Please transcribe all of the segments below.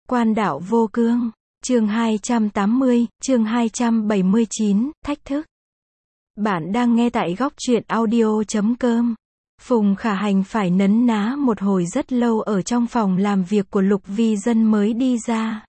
Quan đạo vô cương. Chương 280, chương 279, thách thức. Bạn đang nghe tại góc truyện audio.com. Phùng Khả Hành phải nấn ná một hồi rất lâu ở trong phòng làm việc của Lục Vi Dân mới đi ra.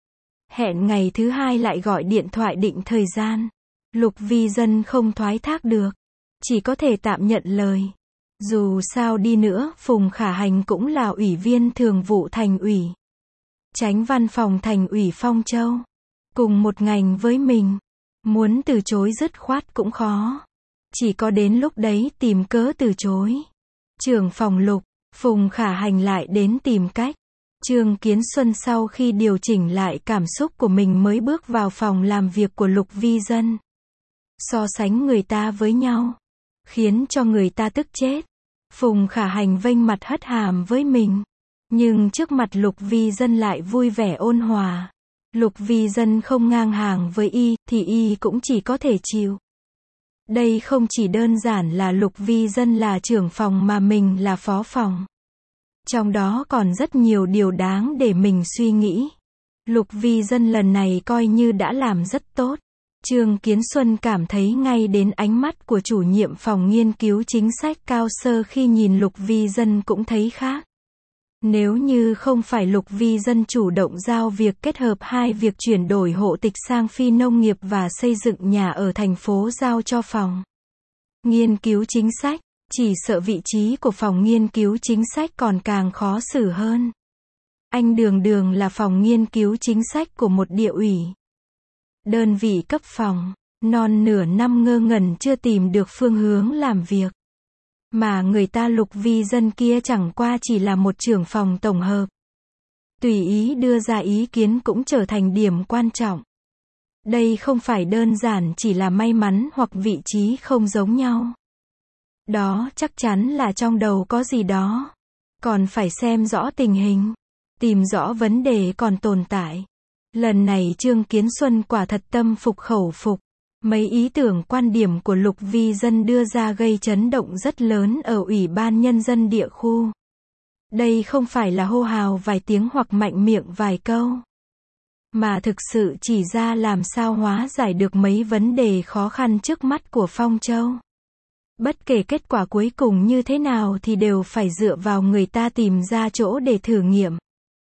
Hẹn ngày thứ hai lại gọi điện thoại định thời gian. Lục Vi Dân không thoái thác được. Chỉ có thể tạm nhận lời. Dù sao đi nữa, Phùng Khả Hành cũng là ủy viên thường vụ thành ủy. Chánh văn phòng thành ủy Phong Châu. Cùng một ngành với mình. Muốn từ chối dứt khoát cũng khó. Chỉ có đến lúc đấy tìm cớ từ chối. Trưởng phòng Lục, Phùng Khả Hành lại đến tìm cách. Trương Kiến Xuân sau khi điều chỉnh lại cảm xúc của mình mới bước vào phòng làm việc của Lục Vi Dân. So sánh người ta với nhau. Khiến cho người ta tức chết. Phùng Khả Hành vênh mặt hất hàm với mình. Nhưng trước mặt Lục Vi Dân lại vui vẻ ôn hòa. Lục Vi Dân không ngang hàng với y, thì y cũng chỉ có thể chịu. Đây không chỉ đơn giản là Lục Vi Dân là trưởng phòng mà mình là phó phòng. Trong đó còn rất nhiều điều đáng để mình suy nghĩ. Lục Vi Dân lần này coi như đã làm rất tốt. Trương Kiến Xuân cảm thấy ngay đến ánh mắt của chủ nhiệm phòng nghiên cứu chính sách Cao Sơ khi nhìn Lục Vi Dân cũng thấy khác. Nếu như không phải Lục Vi Dân chủ động giao việc kết hợp hai việc chuyển đổi hộ tịch sang phi nông nghiệp và xây dựng nhà ở thành phố giao cho phòng nghiên cứu chính sách, chỉ sợ vị trí của phòng nghiên cứu chính sách còn càng khó xử hơn. Anh đường đường là phòng nghiên cứu chính sách của một địa ủy. Đơn vị cấp phòng, non nửa năm ngơ ngẩn chưa tìm được phương hướng làm việc. Mà người ta Lục Vi Dân kia chẳng qua chỉ là một trưởng phòng tổng hợp. Tùy ý đưa ra ý kiến cũng trở thành điểm quan trọng. Đây không phải đơn giản chỉ là may mắn hoặc vị trí không giống nhau. Đó chắc chắn là trong đầu có gì đó. Còn phải xem rõ tình hình. Tìm rõ vấn đề còn tồn tại. Lần này Trương Kiến Xuân quả thật tâm phục khẩu phục. Mấy ý tưởng quan điểm của Lục Vi Dân đưa ra gây chấn động rất lớn ở Ủy ban Nhân dân địa khu. Đây không phải là hô hào vài tiếng hoặc mạnh miệng vài câu. Mà thực sự chỉ ra làm sao hóa giải được mấy vấn đề khó khăn trước mắt của Phong Châu. Bất kể kết quả cuối cùng như thế nào thì đều phải dựa vào người ta tìm ra chỗ để thử nghiệm.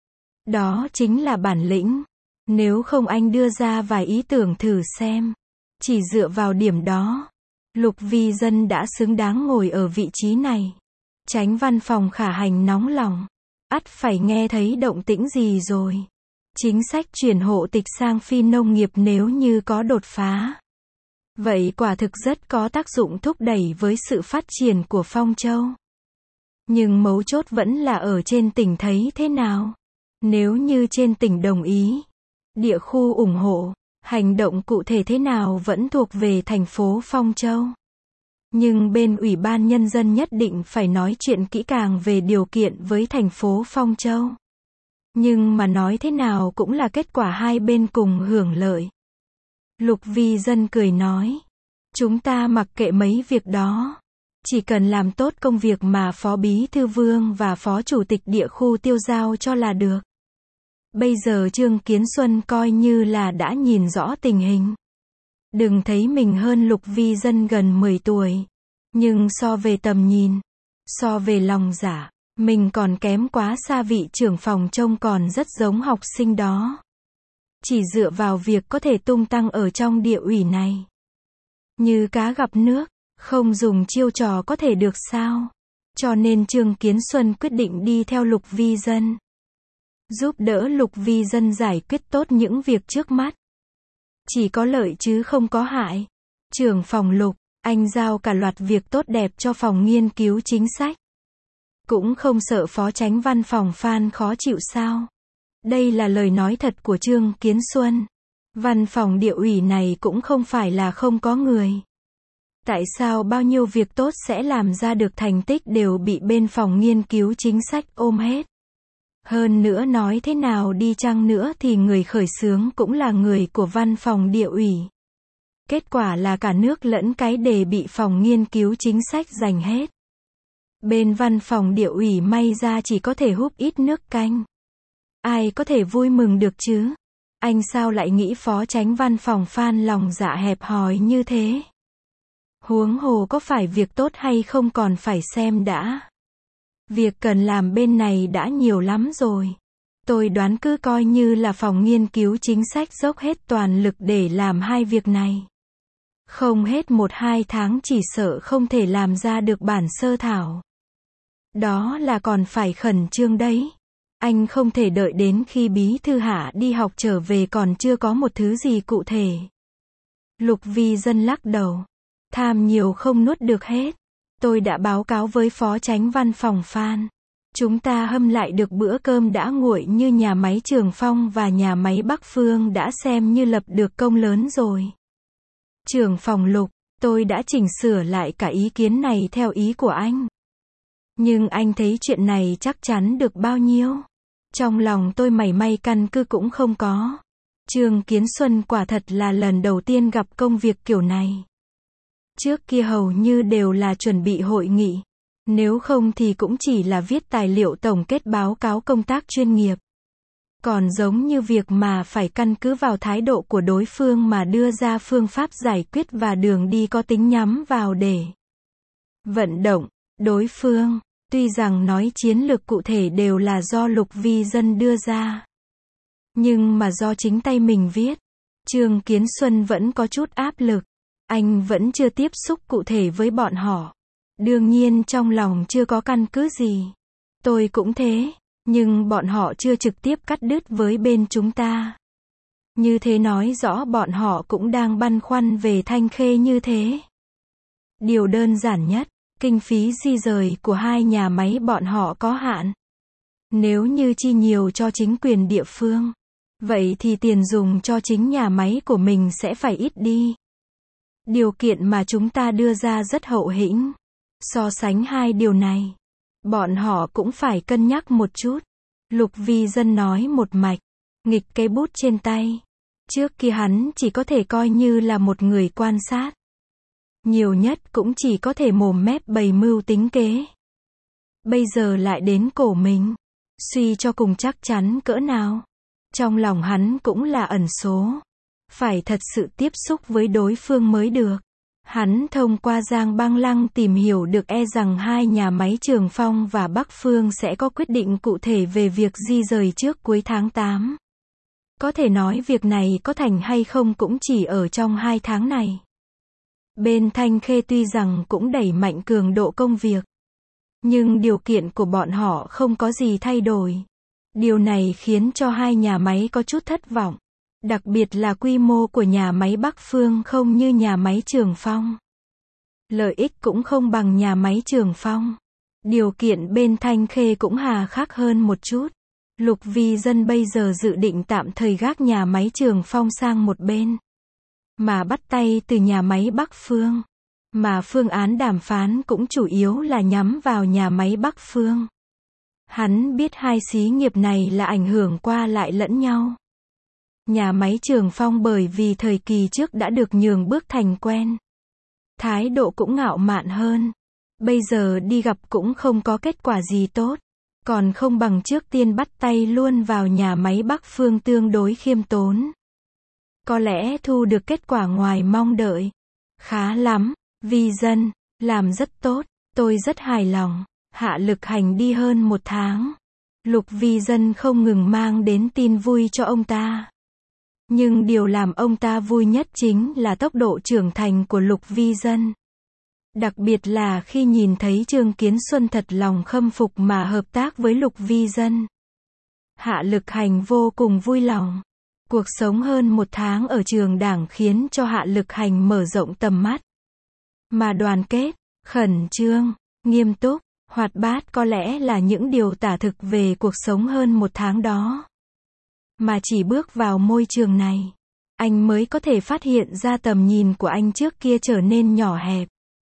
Đó chính là bản lĩnh. Nếu không anh đưa ra vài ý tưởng thử xem. Chỉ dựa vào điểm đó, Lục Vi Dân đã xứng đáng ngồi ở vị trí này. Chánh văn phòng Khả Hành nóng lòng. Ắt phải nghe thấy động tĩnh gì rồi. Chính sách chuyển hộ tịch sang phi nông nghiệp nếu như có đột phá. Vậy quả thực rất có tác dụng thúc đẩy với sự phát triển của Phong Châu. Nhưng mấu chốt vẫn là ở trên tỉnh thấy thế nào. Nếu như trên tỉnh đồng ý, địa khu ủng hộ, hành động cụ thể thế nào vẫn thuộc về thành phố Phong Châu. Nhưng bên Ủy ban Nhân dân nhất định phải nói chuyện kỹ càng về điều kiện với thành phố Phong Châu. Nhưng mà nói thế nào cũng là kết quả hai bên cùng hưởng lợi. Lục Vi Dân cười nói. Chúng ta mặc kệ mấy việc đó. Chỉ cần làm tốt công việc mà Phó Bí Thư Vương và Phó Chủ tịch địa khu tiêu giao cho là được. Bây giờ Trương Kiến Xuân coi như là đã nhìn rõ tình hình. Đừng thấy mình hơn Lục Vi Dân gần 10 tuổi. Nhưng so về tầm nhìn, so về lòng dạ, mình còn kém quá xa vị trưởng phòng trông còn rất giống học sinh đó. Chỉ dựa vào việc có thể tung tăng ở trong địa ủy này. Như cá gặp nước, không dùng chiêu trò có thể được sao. Cho nên Trương Kiến Xuân quyết định đi theo Lục Vi Dân. Giúp đỡ Lục Vi Dân giải quyết tốt những việc trước mắt. Chỉ có lợi chứ không có hại. Trưởng phòng Lục, anh giao cả loạt việc tốt đẹp cho phòng nghiên cứu chính sách. Cũng không sợ phó chánh văn phòng Phan khó chịu sao? Đây là lời nói thật của Trương Kiến Xuân. Văn phòng địa ủy này cũng không phải là không có người. Tại sao bao nhiêu việc tốt sẽ làm ra được thành tích đều bị bên phòng nghiên cứu chính sách ôm hết? Hơn nữa nói thế nào đi chăng nữa thì người khởi xướng cũng là người của văn phòng địa ủy. Kết quả là cả nước lẫn cái đề bị phòng nghiên cứu chính sách giành hết. Bên văn phòng địa ủy may ra chỉ có thể húp ít nước canh. Ai có thể vui mừng được chứ? Anh sao lại nghĩ phó chánh văn phòng Phan lòng dạ hẹp hòi như thế? Huống hồ có phải việc tốt hay không còn phải xem đã. Việc cần làm bên này đã nhiều lắm rồi. Tôi đoán cứ coi như là phòng nghiên cứu chính sách dốc hết toàn lực để làm hai việc này. Không hết 1-2 tháng chỉ sợ không thể làm ra được bản sơ thảo. Đó là còn phải khẩn trương đấy. Anh không thể đợi đến khi bí thư Hạ đi học trở về còn chưa có một thứ gì cụ thể. Lục Vi Dân lắc đầu. Tham nhiều không nuốt được hết. Tôi đã báo cáo với phó chánh văn phòng Phan. Chúng ta hâm lại được bữa cơm đã nguội như nhà máy Trường Phong và nhà máy Bắc Phương đã xem như lập được công lớn rồi. Trưởng phòng Lục, tôi đã chỉnh sửa lại cả ý kiến này theo ý của anh. Nhưng anh thấy chuyện này chắc chắn được bao nhiêu? Trong lòng tôi mảy may căn cứ cũng không có. Trương Kiến Xuân quả thật là lần đầu tiên gặp công việc kiểu này. Trước kia hầu như đều là chuẩn bị hội nghị. Nếu không thì cũng chỉ là viết tài liệu tổng kết báo cáo công tác chuyên nghiệp. Còn giống như việc mà phải căn cứ vào thái độ của đối phương mà đưa ra phương pháp giải quyết và đường đi có tính nhắm vào để vận động đối phương. Tuy rằng nói chiến lược cụ thể đều là do Lục Vi Dân đưa ra. Nhưng mà do chính tay mình viết, Trương Kiến Xuân vẫn có chút áp lực. Anh vẫn chưa tiếp xúc cụ thể với bọn họ. Đương nhiên trong lòng chưa có căn cứ gì. Tôi cũng thế, nhưng bọn họ chưa trực tiếp cắt đứt với bên chúng ta. Như thế nói rõ bọn họ cũng đang băn khoăn về Thanh Khê như thế. Điều đơn giản nhất, kinh phí di rời của hai nhà máy bọn họ có hạn. Nếu như chi nhiều cho chính quyền địa phương, vậy thì tiền dùng cho chính nhà máy của mình sẽ phải ít đi. Điều kiện mà chúng ta đưa ra rất hậu hĩnh. So sánh hai điều này, bọn họ cũng phải cân nhắc một chút. Lục Vi Dân nói một mạch, nghịch cái bút trên tay. Trước kia hắn chỉ có thể coi như là một người quan sát. Nhiều nhất cũng chỉ có thể mồm mép bày mưu tính kế. Bây giờ lại đến cổ mình. Suy cho cùng chắc chắn cỡ nào. Trong lòng hắn cũng là ẩn số. Phải thật sự tiếp xúc với đối phương mới được. Hắn thông qua Giang Băng Lăng tìm hiểu được rằng hai nhà máy Trường Phong và Bắc Phương sẽ có quyết định cụ thể về việc di rời trước cuối tháng 8. Có thể nói việc này có thành hay không cũng chỉ ở trong 2 tháng này. Bên Thanh Khê tuy rằng cũng đẩy mạnh cường độ công việc, nhưng điều kiện của bọn họ không có gì thay đổi. Điều này khiến cho hai nhà máy có chút thất vọng. Đặc biệt là quy mô của nhà máy Bắc Phương không như nhà máy Trường Phong. Lợi ích cũng không bằng nhà máy Trường Phong. Điều kiện bên Thanh Khê cũng hà khắc hơn một chút. Lục Vi Dân bây giờ dự định tạm thời gác nhà máy Trường Phong sang một bên, mà bắt tay từ nhà máy Bắc Phương. Mà phương án đàm phán cũng chủ yếu là nhắm vào nhà máy Bắc Phương. Hắn biết hai xí nghiệp này là ảnh hưởng qua lại lẫn nhau. Nhà máy Trường Phong bởi vì thời kỳ trước đã được nhường bước thành quen. Thái độ cũng ngạo mạn hơn. Bây giờ đi gặp cũng không có kết quả gì tốt. Còn không bằng trước tiên bắt tay luôn vào nhà máy Bắc Phương tương đối khiêm tốn. Có lẽ thu được kết quả ngoài mong đợi. Khá lắm, Vi Dân, làm rất tốt, tôi rất hài lòng. Hạ Lực Hành đi hơn 1 tháng. Lục Vi Dân không ngừng mang đến tin vui cho ông ta. Nhưng điều làm ông ta vui nhất chính là tốc độ trưởng thành của Lục Vi Dân. Đặc biệt là khi nhìn thấy Trương Kiến Xuân thật lòng khâm phục mà hợp tác với Lục Vi Dân. Hạ Lực Hành vô cùng vui lòng. Cuộc sống hơn 1 tháng ở trường đảng khiến cho Hạ Lực Hành mở rộng tầm mắt. Mà đoàn kết, khẩn trương, nghiêm túc, hoạt bát có lẽ là những điều tả thực về cuộc sống hơn 1 tháng đó. Mà chỉ bước vào môi trường này, anh mới có thể phát hiện ra tầm nhìn của anh trước kia trở nên nhỏ hẹp.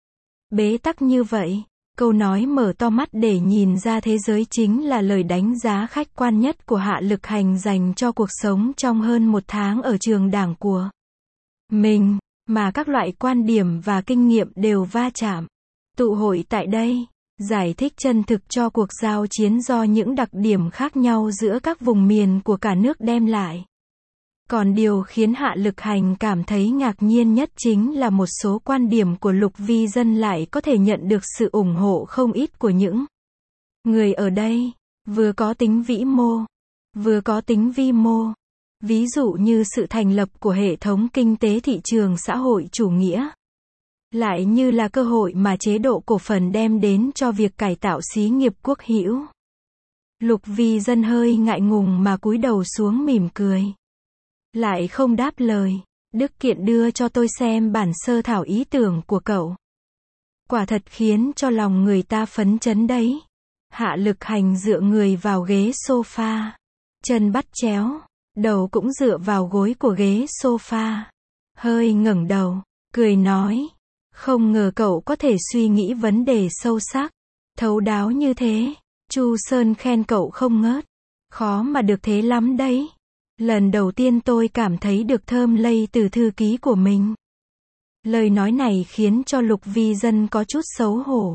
Bế tắc như vậy, câu nói mở to mắt để nhìn ra thế giới chính là lời đánh giá khách quan nhất của Hạ Lực Hành dành cho cuộc sống trong hơn 1 tháng ở trường đảng của mình, mà các loại quan điểm và kinh nghiệm đều va chạm, tụ hội tại đây. Giải thích chân thực cho cuộc giao chiến do những đặc điểm khác nhau giữa các vùng miền của cả nước đem lại. Còn điều khiến Hạ Lực Hành cảm thấy ngạc nhiên nhất chính là một số quan điểm của Lục Vi Dân lại có thể nhận được sự ủng hộ không ít của những người ở đây, vừa có tính vĩ mô, vừa có tính vi mô. Ví dụ như sự thành lập của hệ thống kinh tế thị trường xã hội chủ nghĩa, lại như là cơ hội mà chế độ cổ phần đem đến cho việc cải tạo xí nghiệp quốc hữu. Lục Vi Dân hơi ngại ngùng mà cúi đầu xuống mỉm cười. Lại không đáp lời. Đức Kiện đưa cho tôi xem bản sơ thảo ý tưởng của cậu. Quả thật khiến cho lòng người ta phấn chấn đấy. Hạ Lực Hành dựa người vào ghế sofa. Chân bắt chéo. Đầu cũng dựa vào gối của ghế sofa. Hơi ngẩng đầu. Cười nói. Không ngờ cậu có thể suy nghĩ vấn đề sâu sắc, thấu đáo như thế. Chu Sơn khen cậu không ngớt. Khó mà được thế lắm đấy. Lần đầu tiên tôi cảm thấy được thơm lây từ thư ký của mình. Lời nói này khiến cho Lục Vi Dân có chút xấu hổ.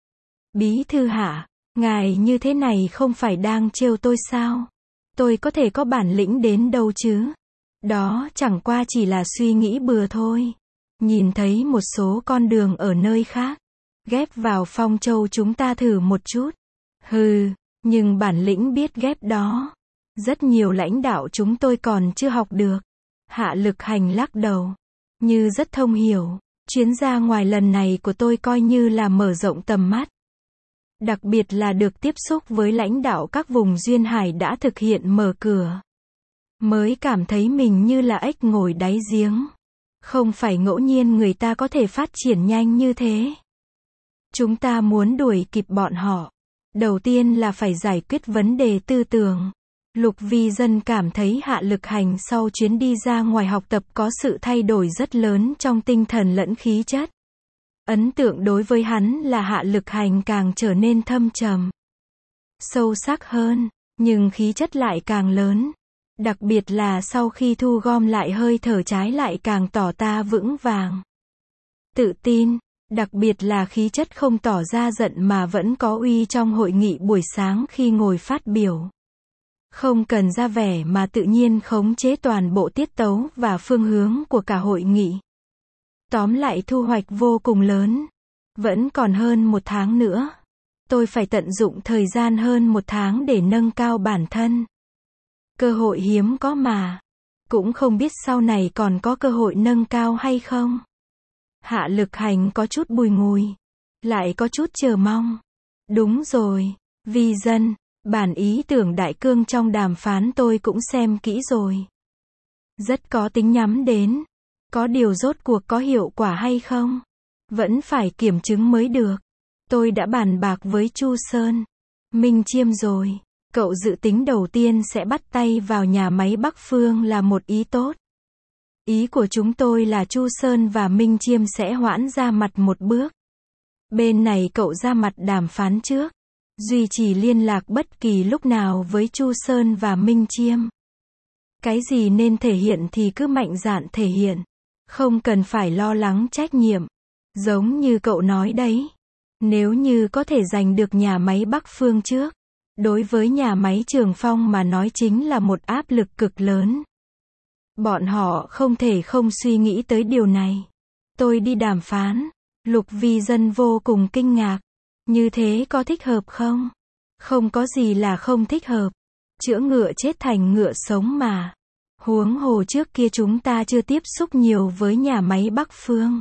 Bí thư Hạ, ngài như thế này không phải đang trêu tôi sao? Tôi có thể có bản lĩnh đến đâu chứ? Đó chẳng qua chỉ là suy nghĩ bừa thôi. Nhìn thấy một số con đường ở nơi khác, ghép vào Phong Châu chúng ta thử một chút. Hừ, nhưng bản lĩnh biết ghép đó, rất nhiều lãnh đạo chúng tôi còn chưa học được. Hạ Lực Hành lắc đầu, như rất thông hiểu. Chuyến ra ngoài lần này của tôi coi như là mở rộng tầm mắt. Đặc biệt là được tiếp xúc với lãnh đạo các vùng duyên hải đã thực hiện mở cửa. Mới cảm thấy mình như là ếch ngồi đáy giếng. Không phải ngẫu nhiên người ta có thể phát triển nhanh như thế. Chúng ta muốn đuổi kịp bọn họ. Đầu tiên là phải giải quyết vấn đề tư tưởng. Lục Vi Dân cảm thấy Hạ Lực Hành sau chuyến đi ra ngoài học tập có sự thay đổi rất lớn trong tinh thần lẫn khí chất. Ấn tượng đối với hắn là Hạ Lực Hành càng trở nên thâm trầm, sâu sắc hơn, nhưng khí chất lại càng lớn. Đặc biệt là sau khi thu gom lại hơi thở trái lại càng tỏ ta vững vàng, tự tin, đặc biệt là khí chất không tỏ ra giận mà vẫn có uy trong hội nghị buổi sáng khi ngồi phát biểu. Không cần ra vẻ mà tự nhiên khống chế toàn bộ tiết tấu và phương hướng của cả hội nghị. Tóm lại thu hoạch vô cùng lớn. Vẫn còn hơn 1 tháng nữa. Tôi phải tận dụng thời gian hơn 1 tháng để nâng cao bản thân. Cơ hội hiếm có mà. Cũng không biết sau này còn có cơ hội nâng cao hay không. Hạ Lực Hành có chút bùi ngùi. Lại có chút chờ mong. Đúng rồi, Vi Dân, bản ý tưởng đại cương trong đàm phán tôi cũng xem kỹ rồi. Rất có tính nhắm đến. Có điều rốt cuộc có hiệu quả hay không? Vẫn phải kiểm chứng mới được. Tôi đã bàn bạc với Chu Sơn, Minh Chiêm rồi. Cậu dự tính đầu tiên sẽ bắt tay vào nhà máy Bắc Phương là một ý tốt. Ý của chúng tôi là Chu Sơn và Minh Chiêm sẽ hoãn ra mặt một bước. Bên này cậu ra mặt đàm phán trước. Duy trì liên lạc bất kỳ lúc nào với Chu Sơn và Minh Chiêm. Cái gì nên thể hiện thì cứ mạnh dạn thể hiện. Không cần phải lo lắng trách nhiệm. Giống như cậu nói đấy. Nếu như có thể giành được nhà máy Bắc Phương trước, đối với nhà máy Trường Phong mà nói chính là một áp lực cực lớn. Bọn họ không thể không suy nghĩ tới điều này. Tôi đi đàm phán. Lục Vi Dân vô cùng kinh ngạc. Như thế có thích hợp không? Không có gì là không thích hợp. Chữa ngựa chết thành ngựa sống mà. Huống hồ trước kia chúng ta chưa tiếp xúc nhiều với nhà máy Bắc Phương.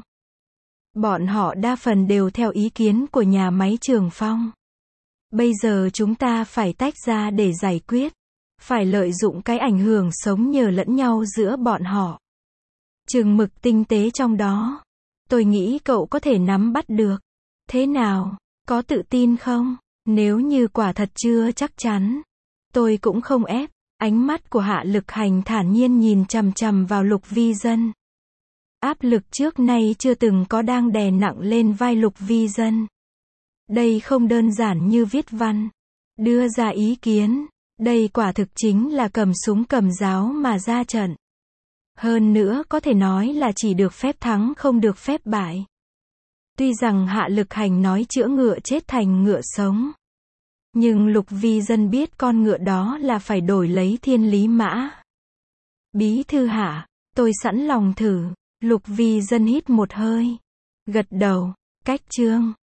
Bọn họ đa phần đều theo ý kiến của nhà máy Trường Phong. Bây giờ chúng ta phải tách ra để giải quyết. Phải lợi dụng cái ảnh hưởng sống nhờ lẫn nhau giữa bọn họ. Chừng mực tinh tế trong đó. Tôi nghĩ cậu có thể nắm bắt được. Thế nào? Có tự tin không? Nếu như quả thật chưa chắc chắn, tôi cũng không ép. Ánh mắt của Hạ Lực Hành thản nhiên nhìn chằm chằm vào Lục Vi Dân. Áp lực trước nay chưa từng có đang đè nặng lên vai Lục Vi Dân. Đây không đơn giản như viết văn, đưa ra ý kiến. Đây quả thực chính là cầm súng cầm giáo mà ra trận. Hơn nữa có thể nói là chỉ được phép thắng không được phép bại. Tuy rằng Hạ Lực Hành nói chữa ngựa chết thành ngựa sống, nhưng Lục Vi Dân biết con ngựa đó là phải đổi lấy Thiên Lý Mã. Bí thư Hạ, tôi sẵn lòng thử. Lục Vi Dân hít một hơi, gật đầu. Cách chương